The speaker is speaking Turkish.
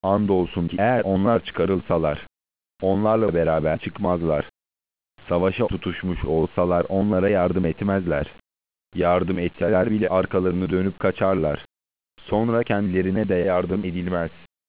Andolsun ki eğer onlar çıkarılsalar, onlarla beraber çıkmazlar. Savaşa tutuşmuş olsalar onlara yardım etmezler. Yardım etseler bile arkalarını dönüp kaçarlar. Sonra kendilerine de yardım edilmez.